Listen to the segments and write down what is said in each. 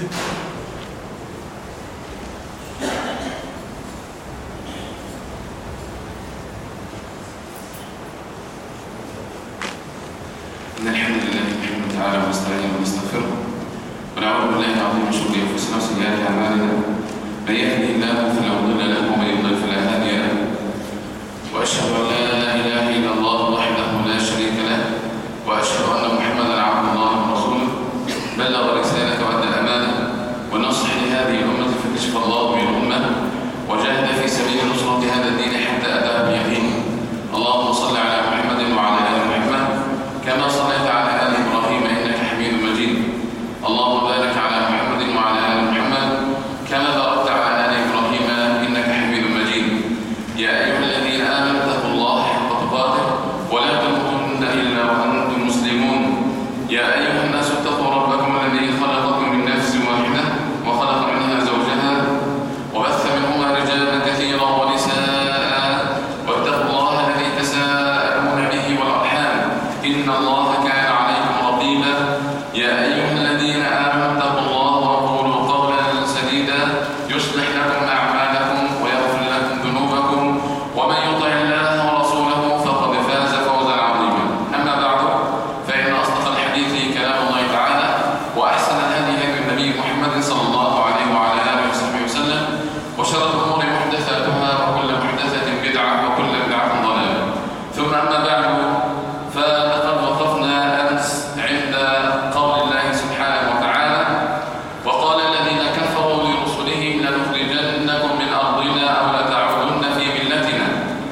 إن الحمد لله نحمده تعالى ونستعينه ونستغفره ونعوذ بالله العظيم من شرور أنفسنا وسيئات أعمالنا من يهده الله فلا مضل له ومن يضلل فلا هادي له وأشهد أن لا إله إلا الله وحده لا شريك له وأشهد أن محمدا عبد الله ورسوله بلغ الرسالة وأدى الأمانة ونصح لهذه الأمة فكشف الله به الأمة وجاهد في سبيل نصرة هذا الدين حتى أتاه بيقين. اللهم صل على محمد وعلى آل محمد كما صليت على آل إبراهيم إنك حميد مجيد. اللهم بارك على محمد وعلى آل محمد كما باركت على آل إبراهيم إنك حميد مجيد. يا أيها الذين آمنوا اتقوا الله حق تقاته ولا تموتن إلا وأنتم مسلمون. يا أيها الناس اتقوا ربكم الذي خلقكم من نفس واحدة وخلق منها زوجها وبث منهما رجالا كثيرا ونساء واتقوا الله الذي تساءلون به والأرحام إن الله كان عليكم رقيبا. يا أيها الذين آمنوا اتقوا الله وقولوا قولا سديدا يصلح لكم أعمالكم ويغفر لكم ذنوبكم ومن يطع الله ورسوله فقد فاز فوزا عظيما. أما بعد فإن أصدق الحديث كلام الله تعالى وأحسن الهدي هدي النبي محمد صلى الله عليه وعلى آله وصحبه وسلم وشر الأمور محدثاتها وكل محدثة بدعة وكل بدعة ضلالة. ثم أما بعد فلقد وقفنا أمس عند قول الله سبحانه وتعالى وقال الذين كفروا لرسلهم لنخرجنكم من أرضنا أو لتعودن في ملتنا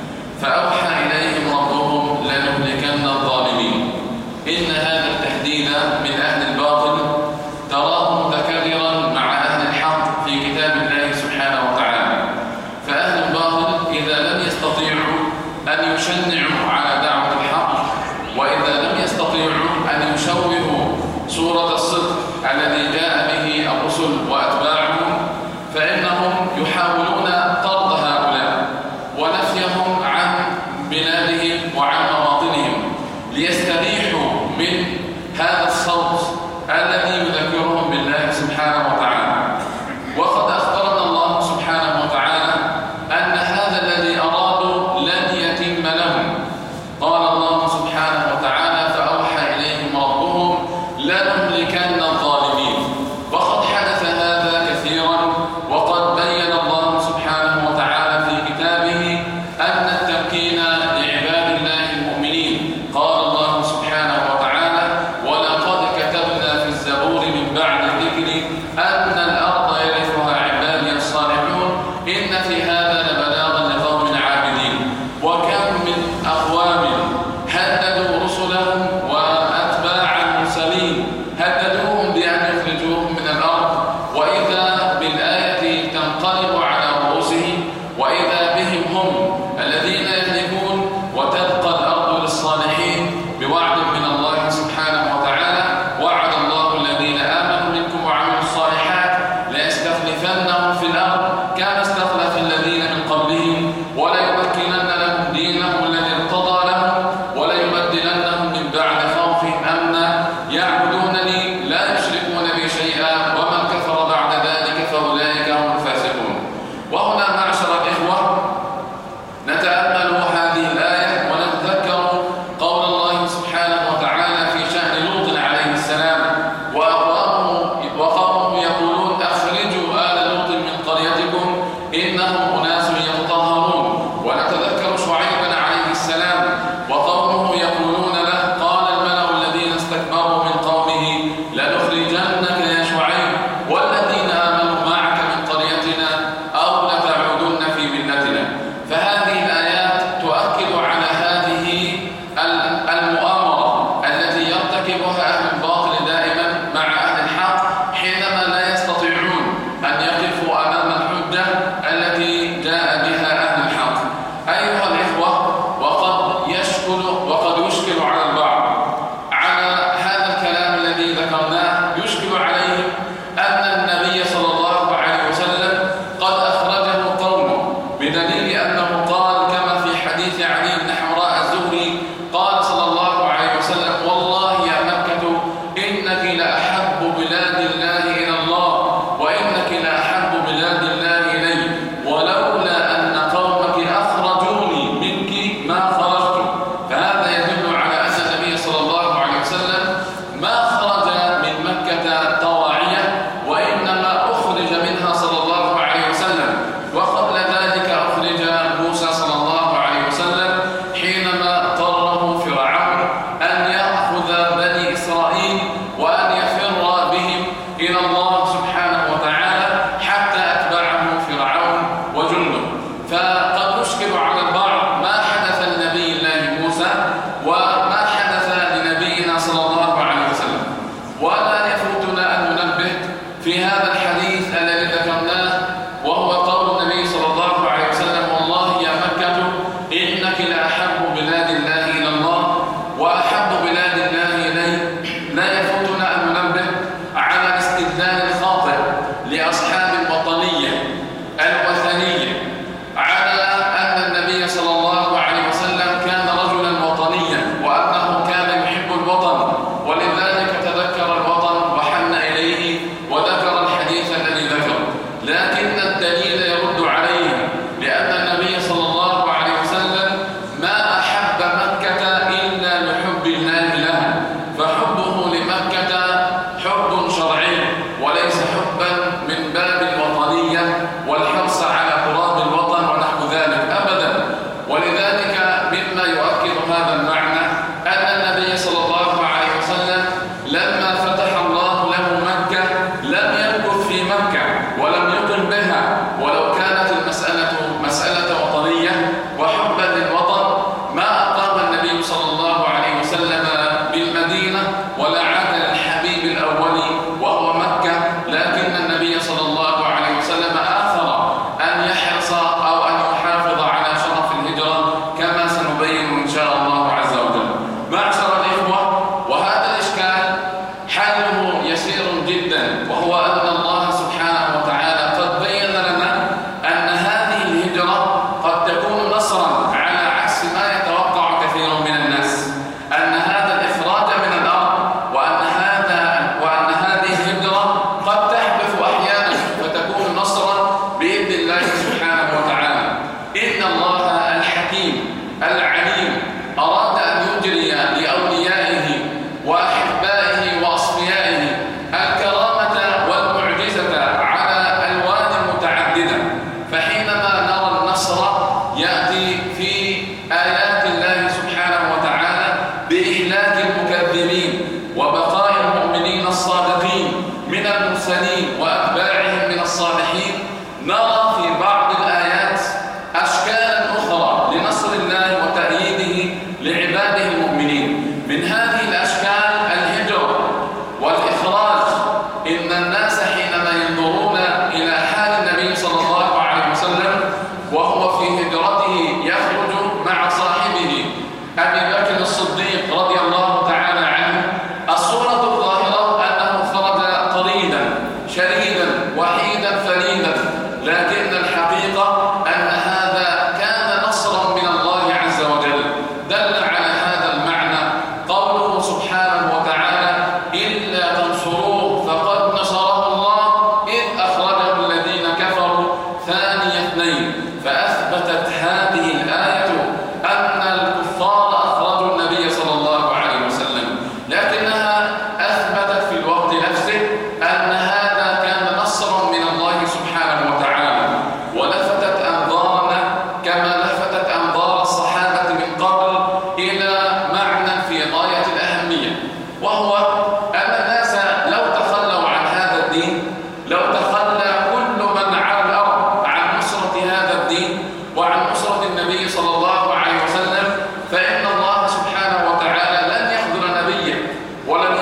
فأوحى إليهم ربهم لنهلكن الظالمين. إن هذا التحديد من أهل الباطل تراه متكررا مع أهل الحق في كتاب الله سبحانه وتعالى. فأهل الباطل إذا لم يستطيعوا أن يشنعوا على دعوة الحق وإذا لم يستطيعوا أن يشوهوا صورة الصدق الذي جاء به الرسل وأتباعهم فإنهم يحاولون طرد هؤلاء ونفيهم عن بلادهم وعن مواطنهم ليستريحوا من هذا الصوت الذي يذكرهم بالله سبحانه وتعالى. وقد أخبرنا الله سبحانه وتعالى أن هذا الذي أرادوا لن يتم لهم. قال الله سبحانه وتعالى فأوحى إليهم ربهم لنهلكن الظالمين. وقد حدث هذا كثيرا وقد بين الله سبحانه وتعالى في كتابه أن التمكين لعباد الله المؤمنين. قال الله سبحانه وتعالى ولقد كتبنا في الزبور من بعد الذكر أن الأرض يرثها عبادي الصالحون إن في هذا لبلاغا لقوم عابدين. وكم من أقوام هددوا رسلهم وأتباع المرسلين هددوهم بأن يخرجوهم من الأرض وإذا بالآية تنقلب على رؤوسهم وإذا بهم هم الذين يهلكون وتبقى الأرض للصالحين بوعد من الله سبحانه وتعالى. وعد الله الذين آمنوا منكم وعملوا الصالحات ليستخلفنهم في الأرض كما استخلف الذين من قبلهم وليمكنن لهم دينهم الذي ارتضى لهم وليبدلنهم من بعد خوفهم أمنا يعبدونني لا يشركون بي شيئا ومن كفر بعد ذلك فأولئك هم الفاسقون. وهنا معشر الإخوة نتأمل هذه الآية ونتذكر قول الله سبحانه وتعالى في شأن لوط عليه السلام وقومه يقولون أخرجوا آل لوط مكة ولم يقم بها، ولو كانت المسألة مسألة وطنية وحبا للوطن ما أقام النبي صلى الله عليه وسلم بالمدينة ولا عاد للحبيب الأول وهو مكة، لكن النبي صلى الله عليه وسلم آثر أن يحرص أو أن يحافظ على شرف الهجرة كما سنبين إن شاء الله عز وجل. معشر الإخوة، وهذا الإشكال حله يسير جدا، وهو أن الله سبحانه وتعالى قد بين لنا أن هذه الهجرة قد تكون نصرا على عكس ما يتوقع كثير من الناس، أن هذا الإخراج من الأرض وأن هذه الهجرة قد تحدث أحيانا فتكون نصرا بإذن الله سبحانه وتعالى. إن الله الحكيم العليم أراد أن يجري لأوليائه وأحبائه وأصفيائه الكرامة والمعجزة على ألوان متعددة، فحينما نرى النصر يأتي في آيات الله سبحانه وتعالى بإهلاك المكذبين وبقاء المؤمنين الصادقين من المرسلين وأتباعهم من الصالحين، نرى في بعض الآيات أشكالا أخرى لنصر الله وتأييده لعباده المؤمنين. من هذه الأشكال الهجرة والإخراج. إن الناس حينما ينظرون إلى حال النبي صلى الله عليه وسلم وهو في هجرته يخرج مع صاحبه أبي بكر الصديق رضي الله تعالى عنه، الصورة الظاهرة أنه خرج طريدا شريدا وحيدا فريدا، لكن الحقيقة أن هذا كان نصرا من الله عز وجل. دل على هذا المعنى قوله سبحانه وتعالى: إلا تنصروه فقد نصره الله إذ أخرجه الذين كفروا ثاني اثنين. فأثبتت هذه الآية أن الكفار أخرجوا النبي صلى الله عليه وسلم، لكنها أثبتت في الوقت نفسه أن هذا كان نصرا من الله سبحانه وتعالى، ولفتت أنظارنا كما لفتت أنظار الصحابة من قبل إلى معنى في غاية الأهمية، وهو أن الناس لو تخلوا عن هذا الدين، لو تخلى كل من على الأرض عن نصرة هذا الدين وعن نصرة النبي صلى الله عليه وسلم، فإن الله سبحانه وتعالى لن يخذل نبيه ولن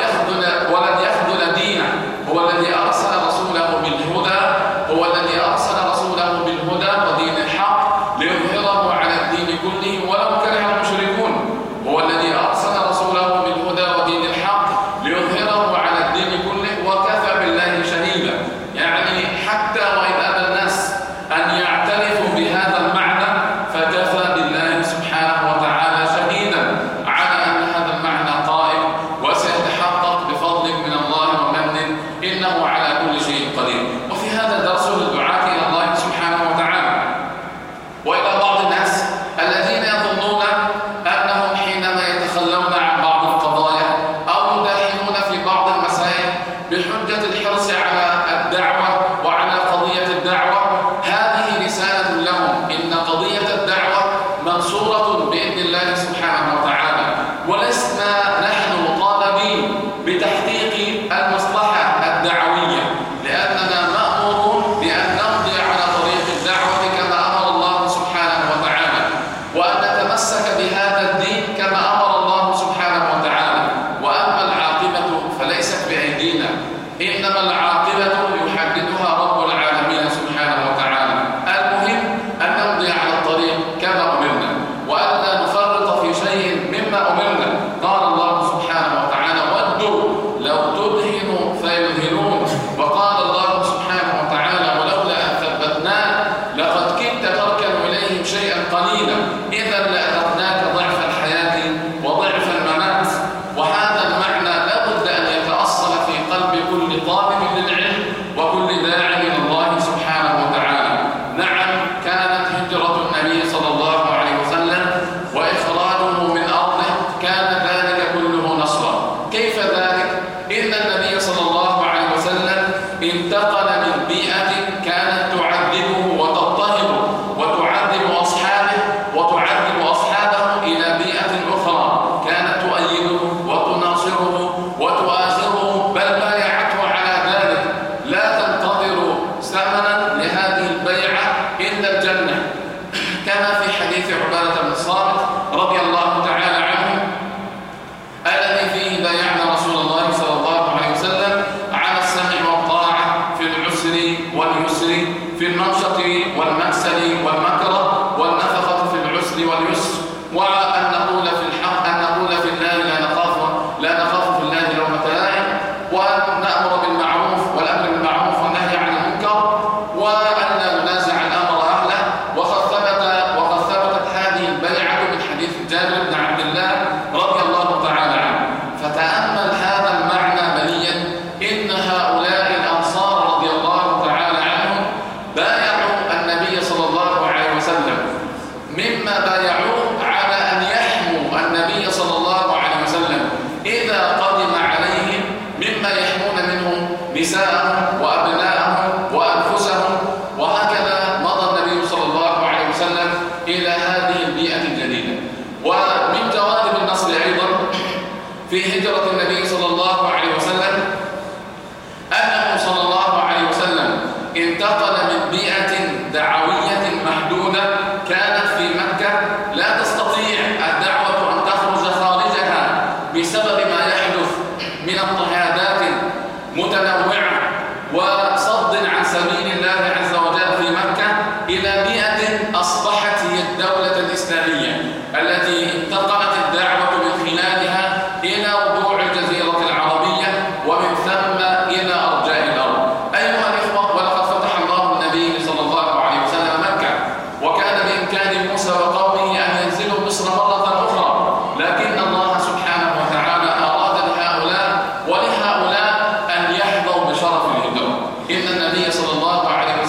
يخذل دينه. هو الذي أرسل رسوله بالهدى، هو الذي أرسل رسوله بالهدى ودين الحق ليظهره على الدين كله ولو كره المشركون. هو الذي أرسل رسوله بالهدى ودين الحق ليظهره على الدين كله وكفى بالله شهيدا. يعني حتى وإن أبى الناس أن يعترفوا بهذا المعنى فكفى بالله سبحانه وتعالى شهيدا على أن هذا المعنى قائم وسيتحقق بفضل من الله ومن، إنه على كل شيء قدير. وفي هذا درس للدعاة إلى الله سبحانه وتعالى وإلى بعض الناس الذين يظنون أنهم حينما يتخلون عن بعض القضايا أو يداهنون في بعض المسائل بحجة الحرص على الدعوة وعلى قضية الدعوة، هذه رسالة لهم. إن قضية الدعوة منصورة بإذن الله سبحانه وتعالى، ولسنا نحن مطالبين بتحقيق المصلحة الدعوية، لأننا مأمورون بأن نمضي على طريق الدعوة كما أمر الله سبحانه وتعالى، وأن نتمسك بهذا الدين كما أمر الله سبحانه وتعالى. وأما العاقبة فليست بأيدينا، إنما العاقبة يحددها رب العالمين سبحانه وتعالى. المهم أن نمضي على الطريق كما أمرنا، وأن نفرط في شيء مما أمرنا. قال الله سبحانه وتعالى: ودوا لو تدهنوا فيدهنون. وقال الله سبحانه وتعالى: ولولا أن ثبتناك لقد كدت تركن إليهم شيئا قليلا إذا لأذقناك ضعف الحياة وضعف الممات. وهذا المعنى لا بد أن يتأصل في قلب كل طالب للعلم وكل داع إلى الله سبحانه وتعالى. نعم، كانت هجرة النبي صلى الله عليه وسلم وإخراجه من أرضه كان ذلك كله نصرا. كيف ذلك؟ إن النبي صلى الله عليه وسلم انتقل من بيئة كانت تعذبه وتضطهده وتعذب أصحابه إلى بيئة أخرى كانت تؤيده وتناصره وتؤازره، بل بايعته على ذلك. لا تنتظروا العسر واليسر، في المنشط والمكسل والمكره، والنفقة في العسر واليسر، وأن نقول في الحق، أن نقول في الله لا نخاف في الله لومة لائم، وأن نأمر بالمعروف والأمر بالمعروف والنهي عن المنكر، وأن لا ننازع الأمر أهله. وقد ثبتت هذه البيعة من حديث جابر بن عبد الله رضي الله تعالى عنه. فتأمل هذا المعنى مليا، إن هؤلاء الأنصار رضي الله تعالى عنهم بايعوا النبي صلى الله عليه وسلم، مما بايعوه على أن يحموا النبي صلى الله عليه وسلم إذا قدم عليهم، مما يحمون منهم نساءهم وأبناءهم وأنفسهم. وهكذا مضى النبي صلى الله عليه وسلم إلى هذه البيئة الجديدة. ومن جوانب النصر أيضا في هجرة النبي صلى الله عليه وسلم أنه صلى الله عليه وسلم انتقل من بيئة دعوية محدودة كانت في مكة لا تستطيع الدعوة أن تخرج خارجها بسبب ما يحدث من اضطهادات متنوعة وصد عن سبيل الله عز وجل في مكة، إلى بيئة أصبحت هي الدولة الإسلامية التي انتقلت الدعوة من خلالها إلى ربوع الجزيرة العربية ومن ثم إلى أرجاء الأرض. أيها الإخوة، ولقد فتح الله النبي صلى الله عليه وسلم مكة، وكان بإمكان موسى وقومه أن ينزلوا مصر مرة أخرى، لكن الله سبحانه وتعالى أراد لهؤلاء ولهؤلاء أن يحظوا بشرف الهجرة. إن النبي صلى الله عليه